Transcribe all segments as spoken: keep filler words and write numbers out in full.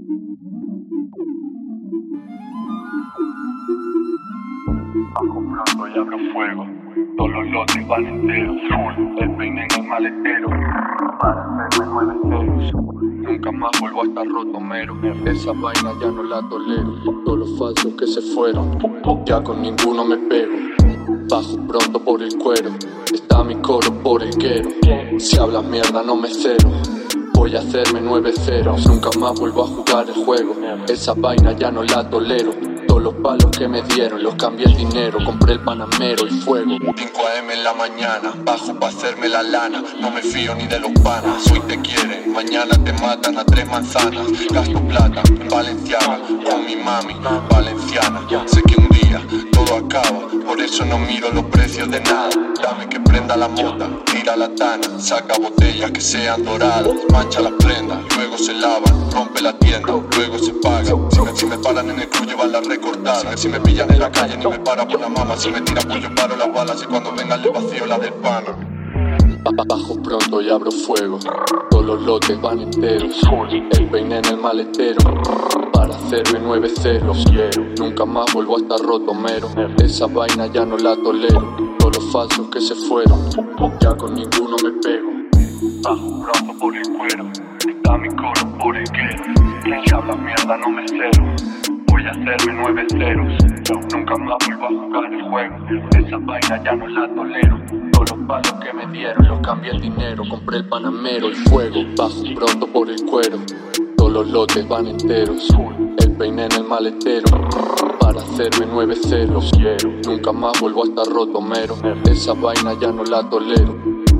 Bajo pronto y abro fuego. Todos los lotes van enteros. Full, el peine en el maletero. Para hacerme nueve ceros. Nunca más vuelvo a estar roto mero. Esa vaina ya no la tolero. Todos los falsos que se fueron, ya con ninguno me pego. Bajo pronto por el cuero. Está mi coro por el quero. Si hablas mierda no me cero. Voy a hacerme nueve ceros. Nunca más vuelvo a jugar el juego. Esa vaina ya no la tolero. Todos los palos que me dieron los cambié el dinero. Compré el panamero y fuego. cinco a eme en la mañana, bajo pa' hacerme la lana. No me fío ni de los panas. Hoy te quieren, mañana te matan a tres manzanas. Gasto plata en Valenciaga con mi mami valenciana. Sé que un día todo acaba, por eso no miro los precios de nada. Dame que prenda la mota, tira la tana, saca botellas que sean doradas, mancha las prendas, luego se lavan, rompe la tienda, luego se paga. Si me, si me paran en el club llevan la recortada. Si me pillan en la calle ni me para por la mama. Si me tira pues yo paro las balas y cuando venga el vacío la del pana. Bajo pronto y abro fuego. Todos los lotes van enteros. El peine en el maletero. Para hacerme nueve ceros. Nunca más vuelvo a estar roto mero. Esa vaina ya no la tolero. Todos los falsos que se fueron, ya con ninguno me pego. Bajo pronto por el cuero. Está mi coro por el quero. Si habla mierda no me cero. Voy a hacerme nueve ceros. Nunca más vuelvo a jugar el juego. Esa vaina ya no la tolero. Todos los palos que me dieron los cambié el dinero. Compré el panamero y fuego. Bajo pronto por el cuero. Todos los lotes van enteros. El peine en el maletero. Para hacerme nueve ceros. Nunca más vuelvo a estar roto mero. Esa vaina ya no la tolero.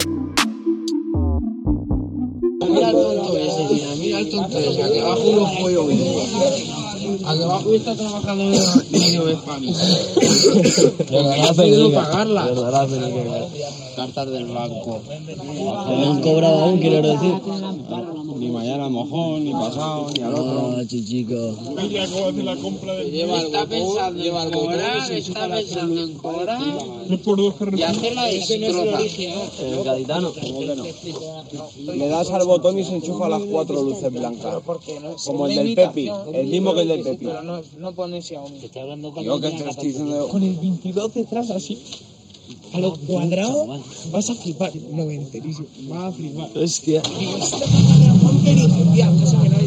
Mira el tonto ese, mira, mira el tonto ese, aquí abajo uno pollo vivo. Aquí abajo está trabajando en el de Spami. Ha podido pagarla. Cartas del banco. No han cobrado aún, quiero decir. Ni mañana mojón, ni pasado, ni al otro. Ah, chichico. Mira cómo hace la compra de... Lleva está pensando en cobrar, está pensando en cobrar y hacer la destroza. El gaditano. Le das al botón y se enchufa las cuatro luces blancas. Como el del Pepi, el mismo que el del Pepi. Pero no, no pone Xiaomi. Yo que te estoy diciendo... Con el veintidós detrás así, a lo cuadrado, vas a flipar. No, enterísimo, vas a flipar. Hostia. Digo, esta cámara es un perico, tío, que se me